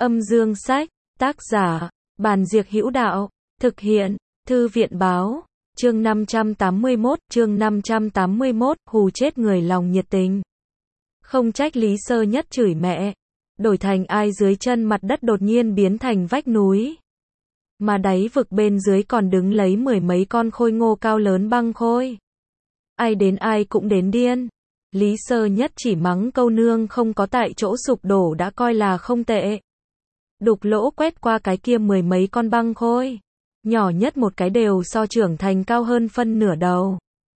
Âm dương sách, tác giả, Bàn Diệc Hữu Đạo, thực hiện, Thư viện báo, chương 581, hù chết người lòng nhiệt tình. Không trách Lý Sơ Nhất chửi mẹ, đổi thành ai dưới chân mặt đất đột nhiên biến thành vách núi. Mà đáy vực bên dưới còn đứng lấy mười mấy con khôi ngô cao lớn băng khôi. Ai đến ai cũng đến điên. Lý Sơ Nhất chỉ mắng câu nương không có tại chỗ sụp đổ đã coi là không tệ. Đục lỗ quét qua cái kia mười mấy con băng khôi. Nhỏ nhất một cái đều so trưởng thành cao hơn phân nửa đầu.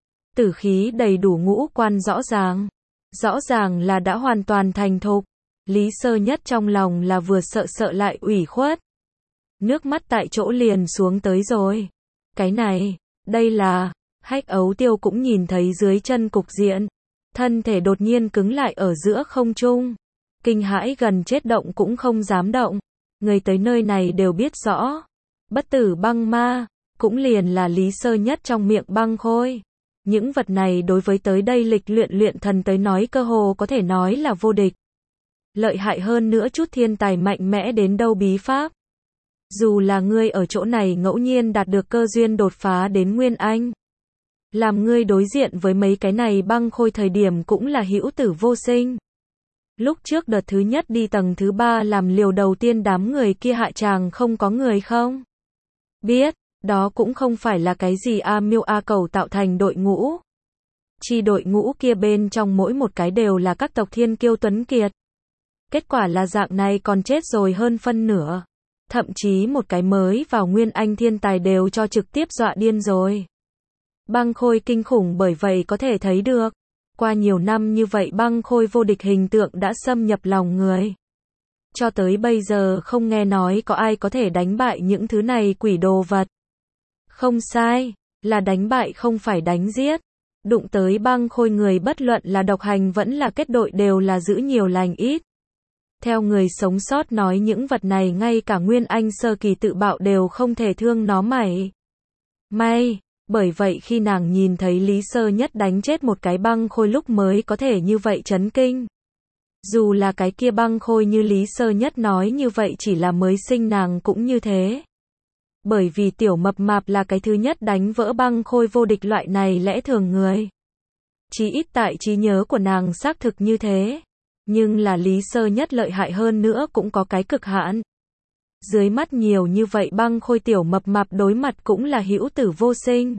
Tử khí đầy đủ ngũ quan rõ ràng. Rõ ràng là đã hoàn toàn thành thục. Lý Sơ Nhất trong lòng là vừa sợ sợ lại ủy khuất. Nước mắt tại chỗ liền xuống tới rồi. Cái này, đây là, Hách Ấu Tiêu cũng nhìn thấy dưới chân cục diện. Thân thể đột nhiên cứng lại ở giữa không trung. Kinh hãi gần chết động cũng không dám động. Người tới nơi này đều biết rõ. Bất tử băng ma, cũng liền là Lý Sơ Nhất trong miệng băng khôi. Những vật này đối với tới đây lịch luyện thần tới nói cơ hồ có thể nói là vô địch. Lợi hại hơn nữa chút thiên tài mạnh mẽ đến đâu bí pháp. Dù là ngươi ở chỗ này ngẫu nhiên đạt được cơ duyên đột phá đến Nguyên Anh. Làm ngươi đối diện với mấy cái này băng khôi thời điểm cũng là hữu tử vô sinh. Lúc trước đợt thứ nhất đi tầng thứ 3 làm liều đầu tiên đám người kia hạ tràng không có người không? Biết, đó cũng không phải là cái gì A Miêu A Cầu tạo thành đội ngũ. Chi đội ngũ kia bên trong mỗi một cái đều là các tộc thiên kiêu tuấn kiệt. Kết quả là dạng này còn chết rồi hơn phân nửa. Thậm chí một cái mới vào Nguyên Anh thiên tài đều cho trực tiếp dọa điên rồi. Băng khôi kinh khủng bởi vậy có thể thấy được. Qua nhiều năm như vậy băng khôi vô địch hình tượng đã xâm nhập lòng người. Cho tới bây giờ không nghe nói có ai có thể đánh bại những thứ này quỷ đồ vật. Không sai, là đánh bại không phải đánh giết. Đụng tới băng khôi người bất luận là độc hành vẫn là kết đội đều là giữ nhiều lành ít. Theo người sống sót nói những vật này ngay cả Nguyên Anh sơ kỳ tự bạo đều không thể thương nó mảy may. Bởi vậy khi nàng nhìn thấy Lý Sơ Nhất đánh chết một cái băng khôi lúc mới có thể như vậy chấn kinh. Dù là cái kia băng khôi như Lý Sơ Nhất nói như vậy chỉ là mới sinh nàng cũng như thế. Bởi vì tiểu mập mạp là cái thứ nhất đánh vỡ băng khôi vô địch loại này lẽ thường người. Chỉ ít tại trí nhớ của nàng xác thực như thế. Nhưng là Lý Sơ Nhất lợi hại hơn nữa cũng có cái cực hạn. Dưới mắt nhiều như vậy băng khôi tiểu mập mạp đối mặt cũng là hữu tử vô sinh.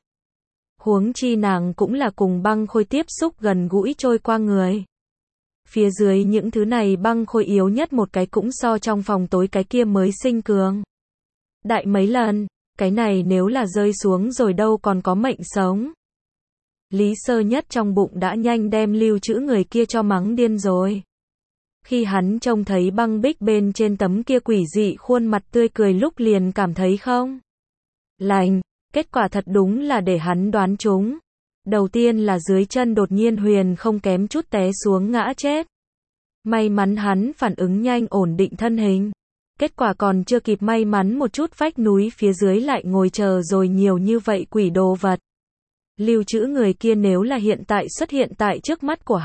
Huống chi nàng cũng là cùng băng khôi tiếp xúc gần gũi trôi qua người. Phía dưới những thứ này băng khôi yếu nhất một cái cũng so trong phòng tối cái kia mới sinh cường. Đại mấy lần, cái này nếu là rơi xuống rồi đâu còn có mệnh sống. Lý Sơ Nhất trong bụng đã nhanh đem lưu trữ người kia cho mắng điên rồi. Khi hắn trông thấy băng bích bên trên tấm kia quỷ dị khuôn mặt tươi cười lúc liền cảm thấy không lành, kết quả thật đúng là để hắn đoán trúng. Đầu tiên là dưới chân đột nhiên huyền không kém chút té xuống ngã chết. May mắn hắn phản ứng nhanh ổn định thân hình. Kết quả còn chưa kịp may mắn một chút vách núi phía dưới lại ngồi chờ rồi nhiều như vậy quỷ đồ vật. Lưu trữ người kia nếu là hiện tại xuất hiện tại trước mắt của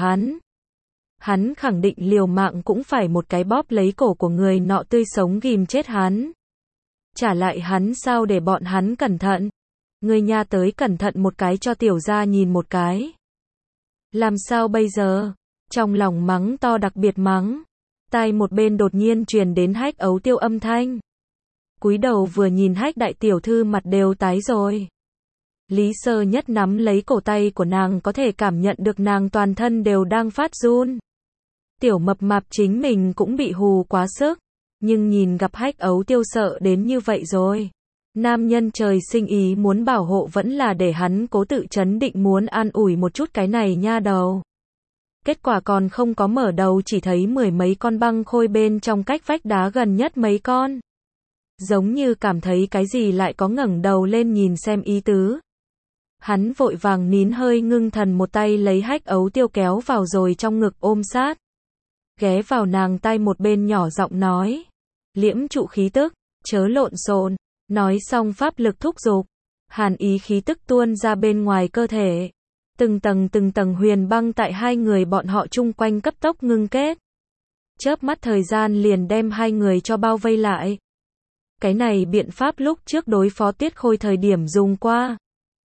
hắn khẳng định liều mạng cũng phải một cái bóp lấy cổ của người nọ tươi sống ghim chết hắn. Trả lại hắn sao để bọn hắn cẩn thận. Người nhà tới cẩn thận một cái cho tiểu gia nhìn một cái. Làm sao bây giờ? Trong lòng mắng to đặc biệt mắng. Tai một bên đột nhiên truyền đến Hách Ấu Tiêu âm thanh. Cúi đầu vừa nhìn Hách đại tiểu thư mặt đều tái rồi. Lý Sơ Nhất nắm lấy cổ tay của nàng có thể cảm nhận được nàng toàn thân đều đang phát run. Tiểu mập mạp chính mình cũng bị hù quá sức. Nhưng nhìn gặp Hách Ấu Tiêu sợ đến như vậy rồi. Nam nhân trời sinh ý muốn bảo hộ vẫn là để hắn cố tự chấn định muốn an ủi một chút cái này nha đầu. Kết quả còn không có mở đầu chỉ thấy mười mấy con băng khôi bên trong cách vách đá gần nhất mấy con. Giống như cảm thấy cái gì lại có ngẩng đầu lên nhìn xem ý tứ. Hắn vội vàng nín hơi ngưng thần một tay lấy Hách Ấu Tiêu kéo vào rồi trong ngực ôm sát. Ghé vào nàng tai một bên nhỏ giọng nói. Liễm trụ khí tức, chớ lộn xộn. Nói xong pháp lực thúc giục. Hàn ý khí tức tuôn ra bên ngoài cơ thể. Từng tầng huyền băng tại hai người bọn họ chung quanh cấp tốc ngưng kết. Chớp mắt thời gian liền đem hai người cho bao vây lại. Cái này biện pháp lúc trước đối phó Tiết Khôi thời điểm dùng qua.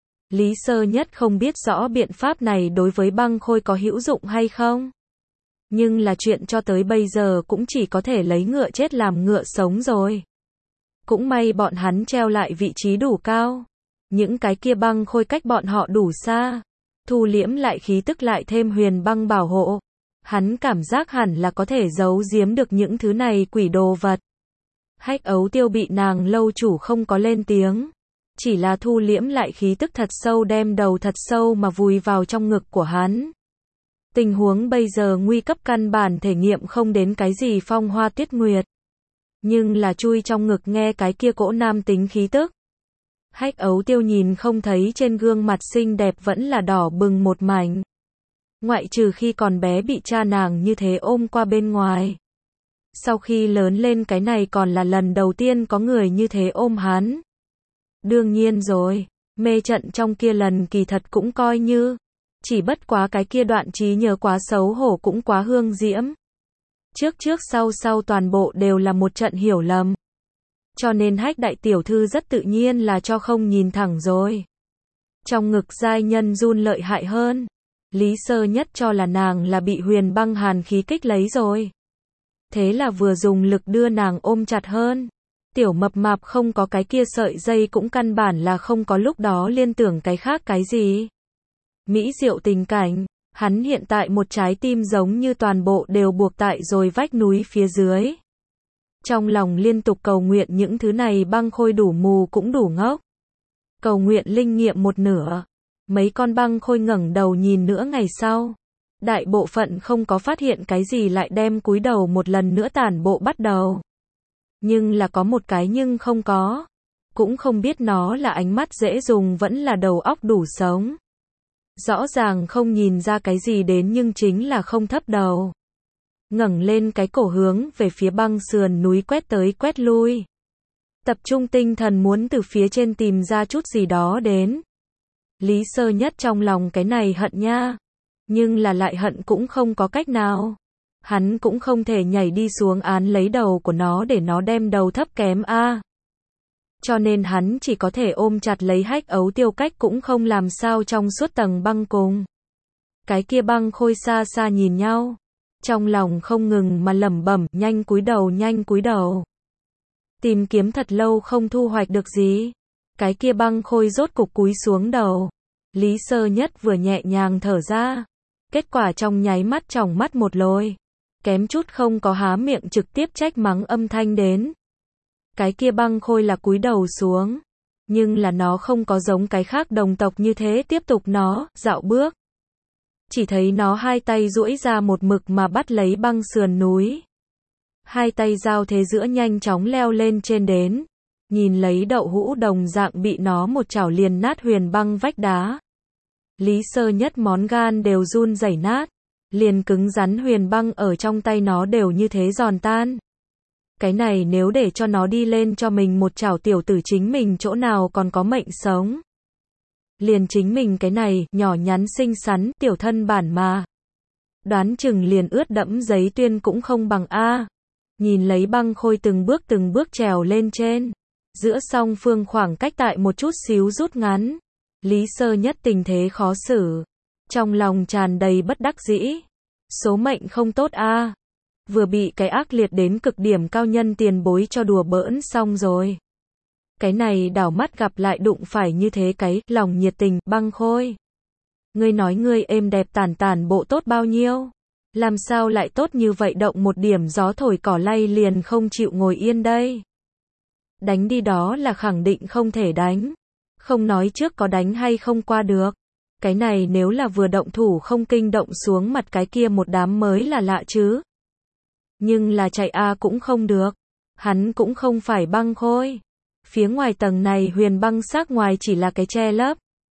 Lý Sơ Nhất không biết rõ biện pháp này đối với Băng Khôi có hữu dụng hay không. Nhưng là chuyện cho tới bây giờ cũng chỉ có thể lấy ngựa chết làm ngựa sống rồi. Cũng may bọn hắn treo lại vị trí đủ cao. Những cái kia Băng Khôi cách bọn họ đủ xa. Thu liễm lại khí tức lại thêm huyền băng bảo hộ. Hắn cảm giác hẳn là có thể giấu giếm được những thứ này quỷ đồ vật. Hách Ấu Tiêu bị nàng lâu chủ không có lên tiếng. Chỉ là thu liễm lại khí tức thật sâu đem đầu thật sâu mà vùi vào trong ngực của hắn. Tình huống bây giờ nguy cấp căn bản thể nghiệm không đến cái gì phong hoa tuyết nguyệt. Nhưng là chui trong ngực nghe cái kia cỗ nam tính khí tức. Hách Ấu Tiêu nhìn không thấy trên gương mặt xinh đẹp vẫn là đỏ bừng một mảnh. Ngoại trừ khi còn bé bị cha nàng như thế ôm qua bên ngoài. Sau khi lớn lên cái này còn là lần đầu tiên có người như thế ôm hắn. Đương nhiên rồi, mê trận trong kia lần kỳ thật cũng coi như. Chỉ bất quá cái kia đoạn trí nhớ quá xấu hổ cũng quá hương diễm. Trước sau toàn bộ đều là một trận hiểu lầm. Cho nên Hách đại tiểu thư rất tự nhiên là cho không nhìn thẳng rồi. Trong ngực giai nhân run lợi hại hơn. Lý Sơ Nhất cho là nàng là bị huyền băng hàn khí kích lấy rồi. Thế là vừa dùng lực đưa nàng ôm chặt hơn. Tiểu mập mạp không có cái kia sợi dây cũng căn bản là không có lúc đó liên tưởng cái khác cái gì. Mỹ diệu tình cảnh, hắn hiện tại một trái tim giống như toàn bộ đều buộc tại rồi vách núi phía dưới. Trong lòng liên tục cầu nguyện những thứ này Băng Khôi đủ mù cũng đủ ngốc. Cầu nguyện linh nghiệm một nửa. Mấy con Băng Khôi ngẩng đầu nhìn nữa ngày sau. Đại bộ phận không có phát hiện cái gì lại đem cúi đầu một lần nữa tản bộ bắt đầu. Nhưng là có một cái nhưng không có. Cũng không biết nó là ánh mắt dễ dùng vẫn là đầu óc đủ sống. Rõ ràng không nhìn ra cái gì đến nhưng chính là không thấp đầu. Ngẩng lên cái cổ hướng về phía băng sườn núi quét tới quét lui. Tập trung tinh thần muốn từ phía trên tìm ra chút gì đó đến. Lý Sơ Nhất trong lòng cái này hận nha. Nhưng là lại hận cũng không có cách nào. Hắn cũng không thể nhảy đi xuống án lấy đầu của nó để nó đem đầu thấp kém a. Cho nên hắn chỉ có thể ôm chặt lấy Hách Ấu Tiêu cách cũng không làm sao trong suốt tầng băng cùng. Cái kia Băng Khôi xa xa nhìn nhau. Trong lòng không ngừng mà lẩm bẩm, nhanh cúi đầu, nhanh cúi đầu. Tìm kiếm thật lâu không thu hoạch được gì. Cái kia Băng Khôi rốt cục cúi xuống đầu. Lý Sơ Nhất vừa nhẹ nhàng thở ra. Kết quả trong nháy mắt tròng mắt một lồi. Kém chút không có há miệng trực tiếp trách mắng âm thanh đến. Cái kia Băng Khôi là cúi đầu xuống. Nhưng là nó không có giống cái khác đồng tộc như thế tiếp tục nó, dạo bước. Chỉ thấy nó hai tay duỗi ra một mực mà bắt lấy băng sườn núi. Hai tay giao thế giữa nhanh chóng leo lên trên đến. Nhìn lấy đậu hũ đồng dạng bị nó một chảo liền nát huyền băng vách đá. Lý Sơ Nhất món gan đều run rẩy nát. Liền cứng rắn huyền băng ở trong tay nó đều như thế giòn tan. Cái này nếu để cho nó đi lên cho mình một chảo tiểu tử chính mình chỗ nào còn có mệnh sống. Liền chính mình cái này, nhỏ nhắn xinh xắn, tiểu thân bản mà. Đoán chừng liền ướt đẫm giấy tuyên cũng không bằng a. Nhìn lấy Băng Khôi từng bước trèo lên trên. Giữa song phương khoảng cách tại một chút xíu rút ngắn. Lý Sơ Nhất tình thế khó xử. Trong lòng tràn đầy bất đắc dĩ. Số mệnh không tốt a. Vừa bị cái ác liệt đến cực điểm cao nhân tiền bối cho đùa bỡn xong rồi. Cái này đảo mắt gặp lại đụng phải như thế cái, lòng nhiệt tình, Băng Khôi. Ngươi nói ngươi êm đẹp tản bộ tốt bao nhiêu? Làm sao lại tốt như vậy động một điểm gió thổi cỏ lay liền không chịu ngồi yên đây? Đánh đi đó là khẳng định không thể đánh. Không nói trước có đánh hay không qua được. Cái này nếu là vừa động thủ không kinh động xuống mặt cái kia một đám mới là lạ chứ. Nhưng là chạy cũng không được. Hắn cũng không phải Băng Khôi. Phía ngoài tầng này huyền băng xác ngoài chỉ là cái che lấp.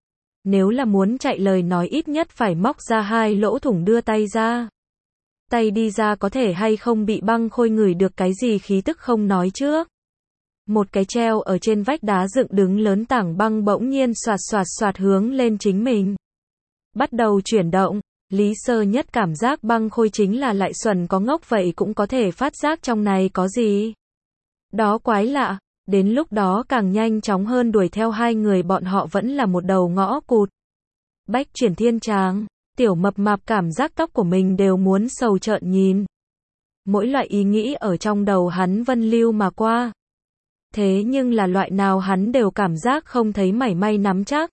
Nếu là muốn chạy lời nói ít nhất phải móc ra hai lỗ thủng đưa tay ra. Tay đi ra có thể hay không bị Băng Khôi ngửi được cái gì khí tức không nói trước. Một cái treo ở trên vách đá dựng đứng lớn tảng băng bỗng nhiên xoạt xoạt xoạt hướng lên chính mình. Bắt đầu chuyển động. Lý Sơ Nhất cảm giác Băng Khôi chính là lại xuẩn có ngốc vậy cũng có thể phát giác trong này có gì. Đó quái lạ, đến lúc đó càng nhanh chóng hơn đuổi theo hai người bọn họ vẫn là một đầu ngõ cụt. Bách Chuyển Thiên Tràng, Tiểu Mập Mạp cảm giác tóc của mình đều muốn sầu trợn nhìn. Mỗi loại ý nghĩ ở trong đầu hắn vân lưu mà qua. Thế nhưng là loại nào hắn đều cảm giác không thấy mảy may nắm chắc.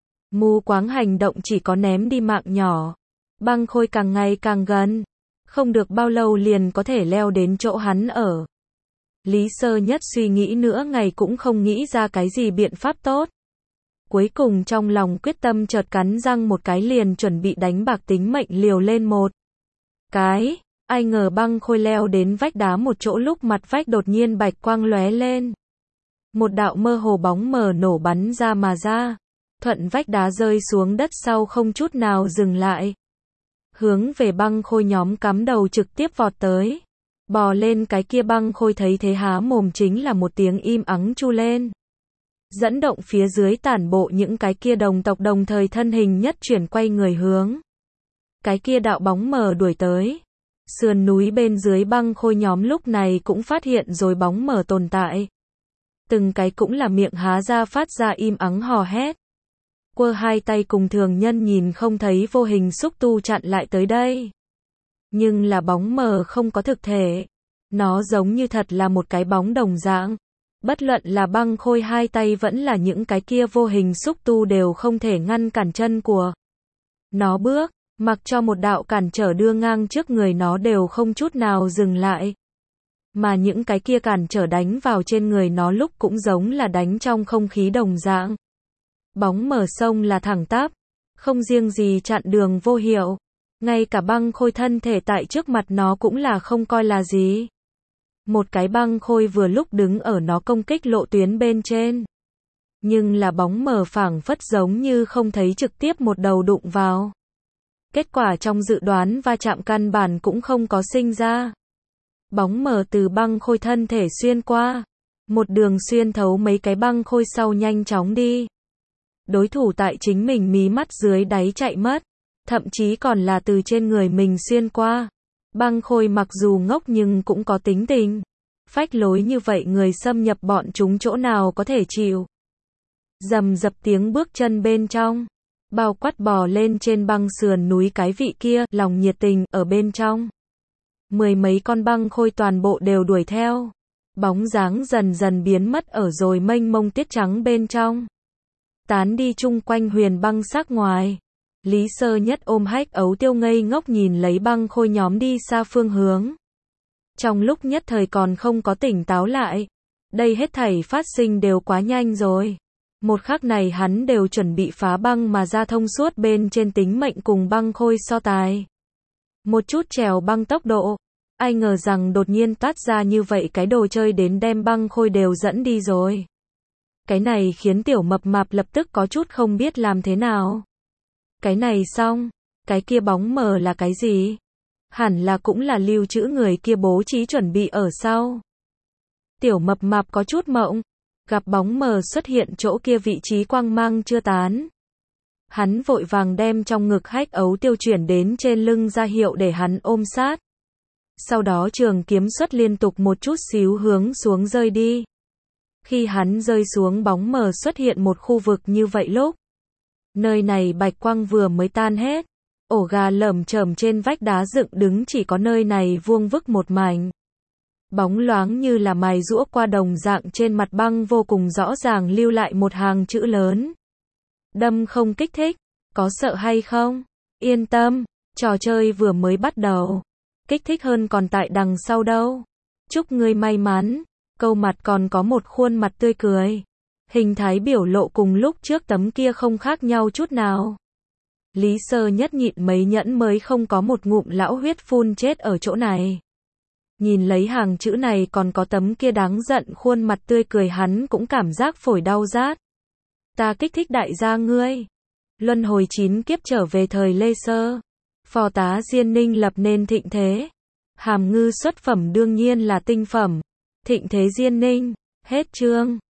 Mù quáng hành động chỉ có ném đi mạng nhỏ. Băng Khôi càng ngày càng gần. Không được bao lâu liền có thể leo đến chỗ hắn ở. Lý Sơ Nhất suy nghĩ nữa ngày cũng không nghĩ ra cái gì biện pháp tốt. Cuối cùng trong lòng quyết tâm chợt cắn răng một cái liền chuẩn bị đánh bạc tính mệnh liều lên một cái. Ai ngờ Băng Khôi leo đến vách đá một chỗ lúc mặt vách đột nhiên bạch quang lóe lên. Một đạo mơ hồ bóng mờ nổ bắn ra mà ra. Thuận vách đá rơi xuống đất sau không chút nào dừng lại. Hướng về Băng Khôi nhóm cắm đầu trực tiếp vọt tới. Bò lên cái kia Băng Khôi thấy thế há mồm chính là một tiếng im ắng chu lên. Dẫn động phía dưới tản bộ những cái kia đồng tộc đồng thời thân hình nhất chuyển quay người hướng. Cái kia đạo bóng mờ đuổi tới. Sườn núi bên dưới Băng Khôi nhóm lúc này cũng phát hiện rồi bóng mờ tồn tại. Từng cái cũng là miệng há ra phát ra im ắng hò hét. Quơ hai tay cùng thường nhân nhìn không thấy vô hình xúc tu chặn lại tới đây. Nhưng là bóng mờ không có thực thể. Nó giống như thật là một cái bóng đồng dạng. Bất luận là Băng Khôi hai tay vẫn là những cái kia vô hình xúc tu đều không thể ngăn cản chân của nó bước, mặc cho một đạo cản trở đưa ngang trước người nó đều không chút nào dừng lại. Mà những cái kia cản trở đánh vào trên người nó lúc cũng giống là đánh trong không khí đồng dạng. Bóng mờ sông là thẳng tắp, không riêng gì chặn đường vô hiệu, ngay cả Băng Khôi thân thể tại trước mặt nó cũng là không coi là gì. Một cái Băng Khôi vừa lúc đứng ở nó công kích lộ tuyến bên trên. Nhưng là bóng mờ phảng phất giống như không thấy trực tiếp một đầu đụng vào. Kết quả trong dự đoán va chạm căn bản cũng không có sinh ra. Bóng mờ từ Băng Khôi thân thể xuyên qua. Một đường xuyên thấu mấy cái Băng Khôi sau nhanh chóng đi. Đối thủ tại chính mình mí mắt dưới đáy chạy mất. Thậm chí còn là từ trên người mình xuyên qua. Băng Khôi mặc dù ngốc nhưng cũng có tính tình. Phách lối như vậy người xâm nhập bọn chúng chỗ nào có thể chịu. Rầm rập tiếng bước chân bên trong. Bao quát bò lên trên băng sườn núi cái vị kia, lòng nhiệt tình, ở bên trong. Mười mấy con Băng Khôi toàn bộ đều đuổi theo. Bóng dáng dần dần biến mất ở rồi mênh mông tiết trắng bên trong. Tán đi chung quanh huyền băng sắc ngoài. Lý Sơ Nhất ôm hách ấu tiêu ngây ngốc nhìn lấy Băng Khôi nhóm đi xa phương hướng. Trong lúc nhất thời còn không có tỉnh táo lại. Đây hết thảy phát sinh đều quá nhanh rồi. Một khắc này hắn đều chuẩn bị phá băng mà ra thông suốt bên trên tính mệnh cùng Băng Khôi so tài. Một chút trèo băng tốc độ. Ai ngờ rằng đột nhiên toát ra như vậy cái đồ chơi đến đem Băng Khôi đều dẫn đi rồi. Cái này khiến Tiểu Mập Mạp lập tức có chút không biết làm thế nào. Cái này xong, cái kia bóng mờ là cái gì? Hẳn là cũng là lưu trữ người kia bố trí chuẩn bị ở sau. Tiểu Mập Mạp có chút mộng, gặp bóng mờ xuất hiện chỗ kia vị trí quang mang chưa tán. Hắn vội vàng đem trong ngực hách ấu tiêu chuyển đến trên lưng ra hiệu để hắn ôm sát. Sau đó trường kiếm xuất liên tục một chút xíu hướng xuống rơi đi. Khi hắn rơi xuống bóng mờ xuất hiện một khu vực như vậy lúc. Nơi này bạch quang vừa mới tan hết. Ổ gà lởm chởm trên vách đá dựng đứng chỉ có nơi này vuông vức một mảnh. Bóng loáng như là mài giũa qua đồng dạng trên mặt băng vô cùng rõ ràng lưu lại một hàng chữ lớn. Đâm không kích thích, có sợ hay không? Yên tâm, trò chơi vừa mới bắt đầu. Kích thích hơn còn tại đằng sau đâu. Chúc ngươi may mắn. Câu mặt còn có một khuôn mặt tươi cười. Hình thái biểu lộ cùng lúc trước tấm kia không khác nhau chút nào. Lý Sơ Nhất nhịn mấy nhẫn mới không có một ngụm lão huyết phun chết ở chỗ này. Nhìn lấy hàng chữ này còn có tấm kia đáng giận khuôn mặt tươi cười hắn cũng cảm giác phổi đau rát. Ta kích thích đại gia ngươi. Luân hồi 9 kiếp trở về thời Lê Sơ. Phò tá Diên Ninh lập nên thịnh thế. Hàm ngư xuất phẩm đương nhiên là tinh phẩm. Thịnh thế Diên Ninh. Hết chương.